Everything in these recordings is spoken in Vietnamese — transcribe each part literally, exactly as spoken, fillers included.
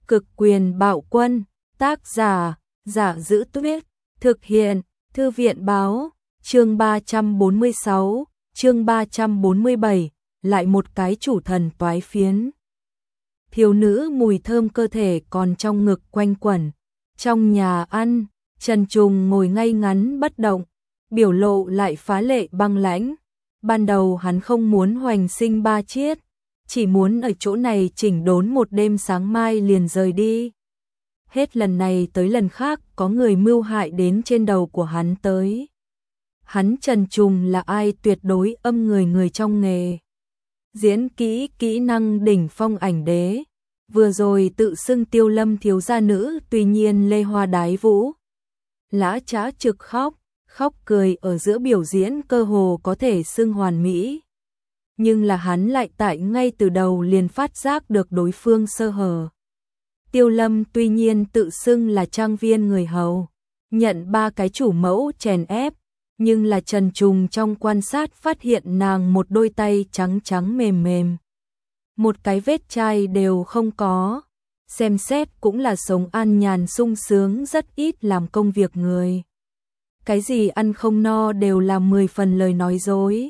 Cực quyền bạo quân, tác giả, Giả Dữ Tuyết, thực hiện, Thư viện báo, chương ba trăm bốn mươi sáu, chương ba trăm bốn mươi bảy, lại một cái chủ thần toái phiến. Thiếu nữ mùi thơm cơ thể còn trong ngực quanh quẩn. Trong nhà ăn, Trần Trùng ngồi ngay ngắn bất động, biểu lộ lại phá lệ băng lãnh. Ban đầu hắn không muốn hoành sinh ba chiết, chỉ muốn ở chỗ này chỉnh đốn một đêm, sáng mai liền rời đi. Hết lần này tới lần khác có người mưu hại đến trên đầu của hắn tới. Hắn Trần Trùng là ai tuyệt đối âm người người trong nghề. Diễn kỹ kỹ năng đỉnh phong ảnh đế. Vừa rồi tự xưng Tiêu Lâm thiếu gia nữ, tuy nhiên lê hoa đái vũ. Lã trá trực khóc, khóc cười ở giữa biểu diễn cơ hồ có thể xưng hoàn mỹ. Nhưng là hắn lại tại ngay từ đầu liền phát giác được đối phương sơ hở. Tiêu Lâm tuy nhiên tự xưng là trang viên người hầu, nhận ba cái chủ mẫu chèn ép, nhưng là Trần Trùng trong quan sát phát hiện nàng một đôi tay trắng trắng mềm mềm. Một cái vết chai đều không có, xem xét cũng là sống an nhàn sung sướng, rất ít làm công việc người. Cái gì ăn không no đều là mười phần lời nói dối.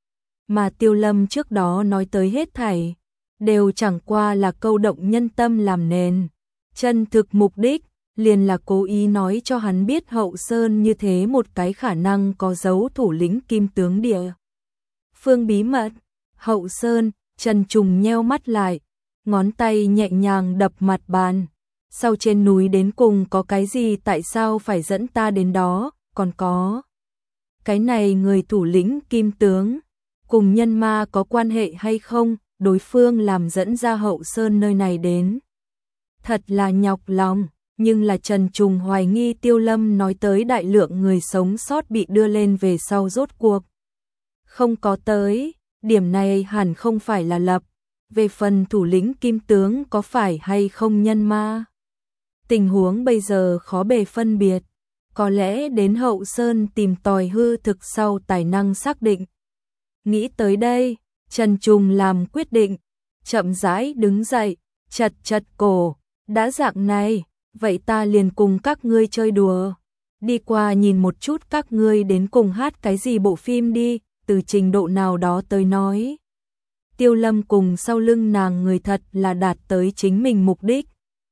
Mà Tiêu Lâm trước đó nói tới hết thảy, đều chẳng qua là câu động nhân tâm làm nền. Chân thực mục đích, liền là cố ý nói cho hắn biết Hậu Sơn như thế một cái khả năng có dấu thủ lĩnh kim tướng địa phương bí mật. Hậu Sơn, Trần Trùng nheo mắt lại, ngón tay nhẹ nhàng đập mặt bàn. Sau trên núi đến cùng có cái gì, tại sao phải dẫn ta đến đó, còn có cái này người thủ lĩnh kim tướng, cùng nhân ma có quan hệ hay không, đối phương làm dẫn ra Hậu Sơn nơi này đến. Thật là nhọc lòng, nhưng là Trần Trùng hoài nghi Tiêu Lâm nói tới đại lượng người sống sót bị đưa lên về sau rốt cuộc không có tới, điểm này hẳn không phải là lập. Về phần thủ lĩnh kim tướng có phải hay không nhân ma, tình huống bây giờ khó bề phân biệt, có lẽ đến Hậu Sơn tìm tòi hư thực sau tài năng xác định. Nghĩ tới đây, Trần Trùng làm quyết định, chậm rãi đứng dậy, chật chật cổ, đã dạng này, vậy ta liền cùng các ngươi chơi đùa, đi qua nhìn một chút các ngươi đến cùng hát cái gì bộ phim đi. Từ trình độ nào đó tới nói, Tiêu Lâm cùng sau lưng nàng người thật là đạt tới chính mình mục đích.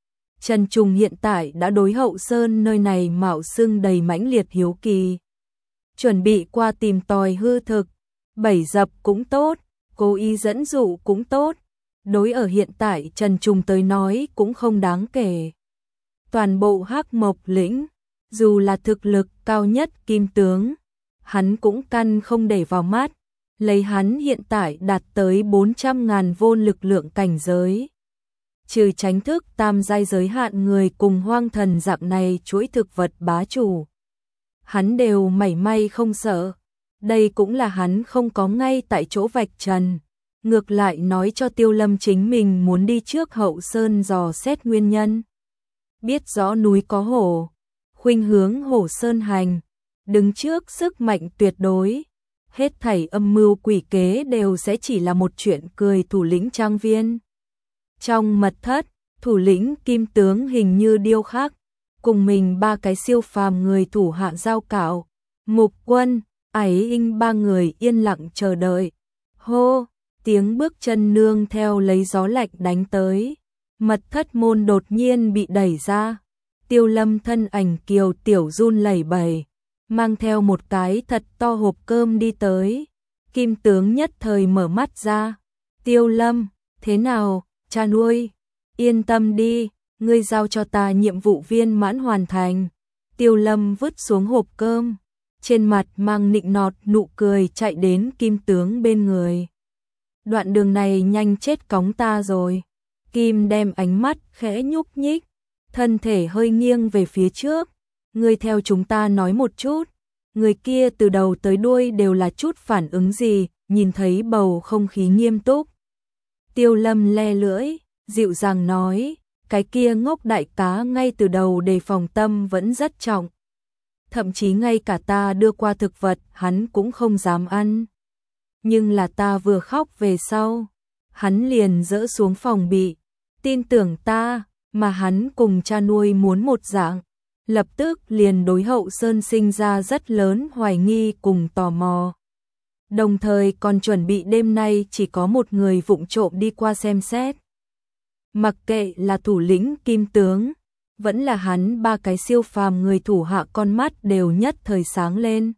Trần Trùng hiện tại đã đối Hậu Sơn nơi này mạo xưng đầy mãnh liệt hiếu kỳ, chuẩn bị qua tìm tòi hư thực, bẫy dập cũng tốt, cố ý dẫn dụ cũng tốt, đối ở hiện tại Trần Trùng tới nói cũng không đáng kể. Toàn bộ Hắc Mộc lĩnh, dù là thực lực cao nhất kim tướng, hắn cũng căn không để vào mắt, lấy hắn hiện tại đạt tới bốn trăm ngàn vôn lực lượng cảnh giới. Trừ tránh thức tam giai giới hạn người cùng hoang thần dạng này chuỗi thực vật bá chủ, hắn đều mảy may không sợ. Đây cũng là hắn không có ngay tại chỗ vạch trần, ngược lại nói cho Tiêu Lâm chính mình muốn đi trước Hậu Sơn dò xét nguyên nhân. Biết rõ núi có hổ, khuynh hướng hổ sơn hành, đứng trước sức mạnh tuyệt đối, hết thảy âm mưu quỷ kế đều sẽ chỉ là một chuyện cười. Thủ lĩnh trang viên trong mật thất, thủ lĩnh kim tướng hình như điêu khắc, cùng mình ba cái siêu phàm người thủ hạ giao cạo, Mục Quân, Ái Inh ba người yên lặng chờ đợi. Hô, tiếng bước chân nương theo lấy gió lạnh đánh tới, mật thất môn đột nhiên bị đẩy ra. Tiêu Lâm thân ảnh kiều tiểu run lẩy bẩy, mang theo một cái thật to hộp cơm đi tới. Kim tướng nhất thời mở mắt ra. Tiêu Lâm, thế nào, cha nuôi? Yên tâm đi, ngươi giao cho ta nhiệm vụ viên mãn hoàn thành. Tiêu Lâm vứt xuống hộp cơm, trên mặt mang nịnh nọt nụ cười chạy đến Kim tướng bên người. Đoạn đường này nhanh chết cóng ta rồi. Kim đem ánh mắt khẽ nhúc nhích, thân thể hơi nghiêng về phía trước. Ngươi theo chúng ta nói một chút, người kia từ đầu tới đuôi đều là chút phản ứng gì, nhìn thấy bầu không khí nghiêm túc. Tiêu Lâm le lưỡi, dịu dàng nói, cái kia ngốc đại cá ngay từ đầu đề phòng tâm vẫn rất trọng. Thậm chí ngay cả ta đưa qua thực vật hắn cũng không dám ăn. Nhưng là ta vừa khóc về sau, hắn liền dỡ xuống phòng bị. Tin tưởng ta, mà hắn cùng cha nuôi muốn một dạng, lập tức liền đối Hậu Sơn sinh ra rất lớn hoài nghi cùng tò mò. Đồng thời còn chuẩn bị đêm nay chỉ có một người vụng trộm đi qua xem xét. Mặc kệ là thủ lĩnh Kim tướng, vẫn là hắn ba cái siêu phàm người thủ hạ, con mắt đều nhất thời sáng lên.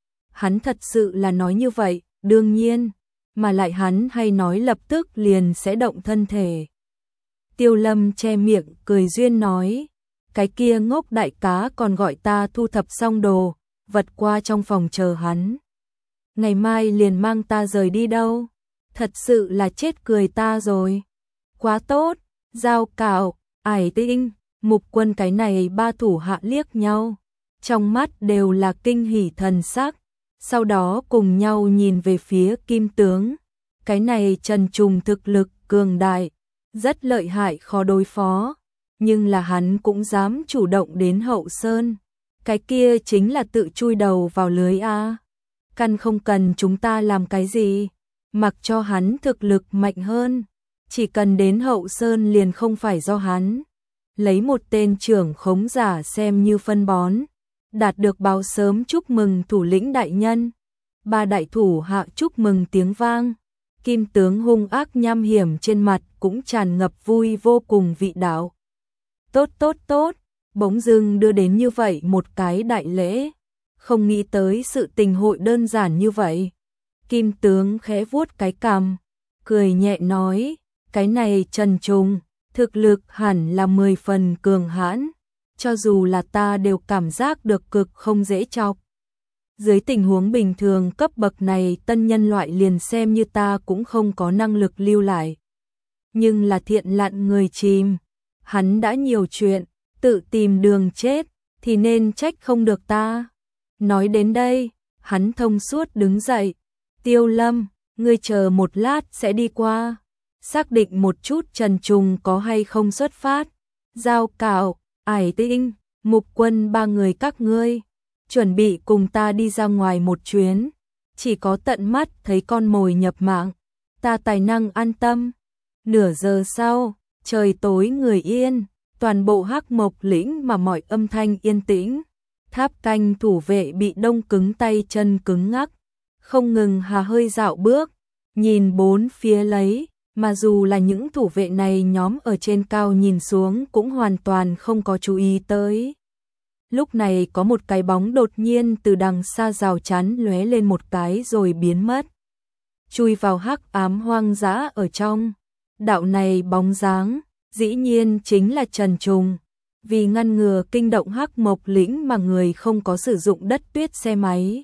Hắn thật sự là nói như vậy, đương nhiên, mà lại hắn hay nói lập tức liền sẽ động thân thể. Tiêu Lâm che miệng cười duyên nói, cái kia ngốc đại cá còn gọi ta thu thập xong đồ, vật qua trong phòng chờ hắn. Ngày mai liền mang ta rời đi đâu, thật sự là chết cười ta rồi. Quá tốt, Giao Cạo, Ải Tinh, Mục Quân cái này ba thủ hạ liếc nhau, trong mắt đều là kinh hỉ thần sắc, sau đó cùng nhau nhìn về phía Kim tướng. Cái này Trần Trùng thực lực cường đại, rất lợi hại khó đối phó, nhưng là hắn cũng dám chủ động đến Hậu Sơn, cái kia chính là tự chui đầu vào lưới a. Căn không cần chúng ta làm cái gì, mặc cho hắn thực lực mạnh hơn, chỉ cần đến Hậu Sơn liền không phải do hắn. Lấy một tên trưởng khống giả xem như phân bón, đạt được báo sớm chúc mừng thủ lĩnh đại nhân. Ba đại thủ hạ chúc mừng tiếng vang, Kim tướng hung ác nham hiểm trên mặt cũng tràn ngập vui vô cùng vị đạo. Tốt tốt tốt, bỗng dưng đưa đến như vậy một cái đại lễ, không nghĩ tới sự tình hội đơn giản như vậy. Kim tướng khẽ vuốt cái cằm, cười nhẹ nói, cái này Trần Trùng, thực lực hẳn là mười phần cường hãn, cho dù là ta đều cảm giác được cực không dễ chọc. Dưới tình huống bình thường cấp bậc này tân nhân loại liền xem như ta cũng không có năng lực lưu lại. Nhưng là thiện lặn người chìm, hắn đã nhiều chuyện, tự tìm đường chết, thì nên trách không được ta. Nói đến đây, hắn thông suốt đứng dậy, Tiêu Lâm, ngươi chờ một lát sẽ đi qua, xác định một chút Trần Trùng có hay không xuất phát. Giao Cạo, Ải Tinh, Mục Quân ba người các ngươi, chuẩn bị cùng ta đi ra ngoài một chuyến, chỉ có tận mắt thấy con mồi nhập mạng, ta tài năng an tâm. Nửa giờ sau, trời tối người yên, toàn bộ Hắc Mộc lĩnh mà mọi âm thanh yên tĩnh. Tháp canh thủ vệ bị đông cứng tay chân cứng ngắc, không ngừng hà hơi dạo bước, nhìn bốn phía lấy, mà dù là những thủ vệ này nhóm ở trên cao nhìn xuống cũng hoàn toàn không có chú ý tới. Lúc này có một cái bóng đột nhiên từ đằng xa rào chắn lóe lên một cái rồi biến mất, chui vào hắc ám hoang dã ở trong. Đạo này bóng dáng, dĩ nhiên chính là Trần Trùng. Vì ngăn ngừa kinh động Hắc Mộc lĩnh mà người không có sử dụng đất tuyết xe máy.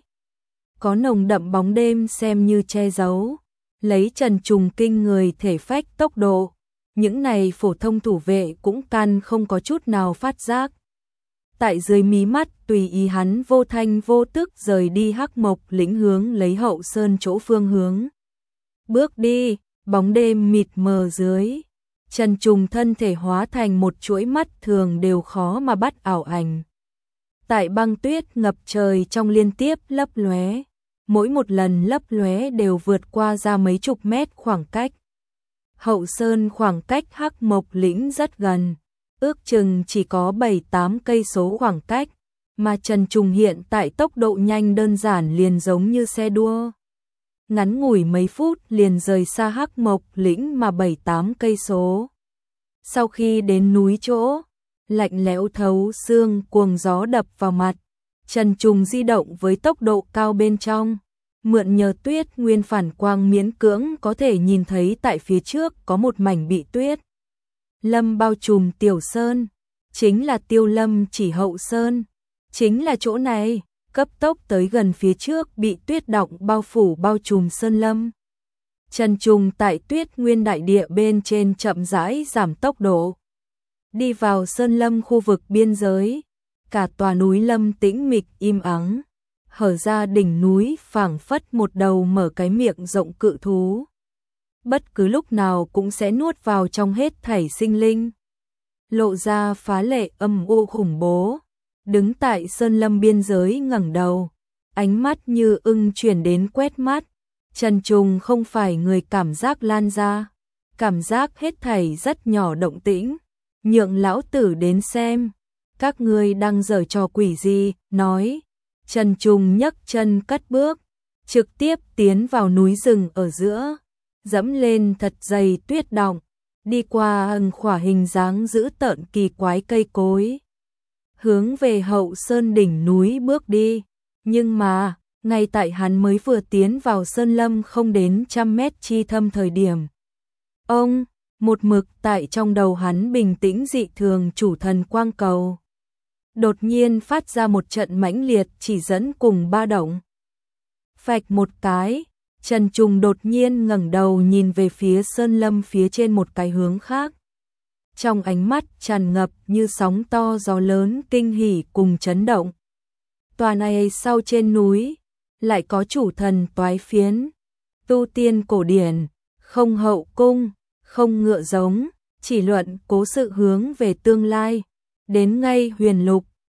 Có nồng đậm bóng đêm xem như che giấu, lấy Trần Trùng kinh người thể phách tốc độ, những này phổ thông thủ vệ cũng căn không có chút nào phát giác. Tại dưới mí mắt tùy ý hắn vô thanh vô tức rời đi Hắc Mộc lĩnh hướng lấy Hậu Sơn chỗ phương hướng. Bước đi, bóng đêm mịt mờ dưới, Trần Trùng thân thể hóa thành một chuỗi mắt thường đều khó mà bắt ảo ảnh. Tại băng tuyết ngập trời trong liên tiếp lấp lóe, mỗi một lần lấp lóe đều vượt qua ra mấy chục mét khoảng cách. Hậu Sơn khoảng cách Hắc Mộc lĩnh rất gần, ước chừng chỉ có bảy tám cây số khoảng cách, mà Trần Trùng hiện tại tốc độ nhanh đơn giản liền giống như xe đua. Ngắn ngủi mấy phút liền rời xa Hắc Mộc lĩnh mà bảy tám cây số. Sau khi đến núi chỗ, lạnh lẽo thấu xương cuồng gió đập vào mặt, Trần Trùng di động với tốc độ cao bên trong, mượn nhờ tuyết nguyên phản quang miễn cưỡng có thể nhìn thấy tại phía trước có một mảnh bị tuyết lâm bao trùm tiểu sơn, chính là Tiêu Lâm chỉ Hậu Sơn, chính là chỗ này. Cấp tốc tới gần phía trước bị tuyết đọng bao phủ bao trùm sơn lâm. Trần Trùng tại tuyết nguyên đại địa bên trên chậm rãi giảm tốc độ. Đi vào sơn lâm khu vực biên giới, cả tòa núi lâm tĩnh mịch im ắng, hở ra đỉnh núi phảng phất một đầu mở cái miệng rộng cự thú. Bất cứ lúc nào cũng sẽ nuốt vào trong hết thảy sinh linh. Lộ ra phá lệ âm u khủng bố. Đứng tại sơn lâm biên giới ngẩng đầu, ánh mắt như ưng chuyển đến quét mắt. Trần Trùng không phải người cảm giác lan ra, cảm giác hết thảy rất nhỏ động tĩnh, nhượng lão tử đến xem, các ngươi đang giở trò quỷ gì, nói. Trần Trùng nhấc chân cất bước, trực tiếp tiến vào núi rừng ở giữa, dẫm lên thật dày tuyết đọng, đi qua ẩn khỏa hình dáng dữ tợn kỳ quái cây cối, hướng về hậu sơn đỉnh núi bước đi. Nhưng mà, ngay tại hắn mới vừa tiến vào sơn lâm không đến trăm mét chi thâm thời điểm, ông, một mực tại trong đầu hắn bình tĩnh dị thường chủ thần quang cầu, đột nhiên phát ra một trận mãnh liệt chỉ dẫn cùng ba động. Phạch một cái, Trần Trùng đột nhiên ngẩng đầu nhìn về phía sơn lâm phía trên một cái hướng khác. Trong ánh mắt tràn ngập như sóng to gió lớn kinh hỉ cùng chấn động. Tòa này sau trên núi, lại có chủ thần toái phiến, tu tiên cổ điển, không hậu cung, không ngựa giống, chỉ luận cố sự hướng về tương lai, đến ngay huyền lục,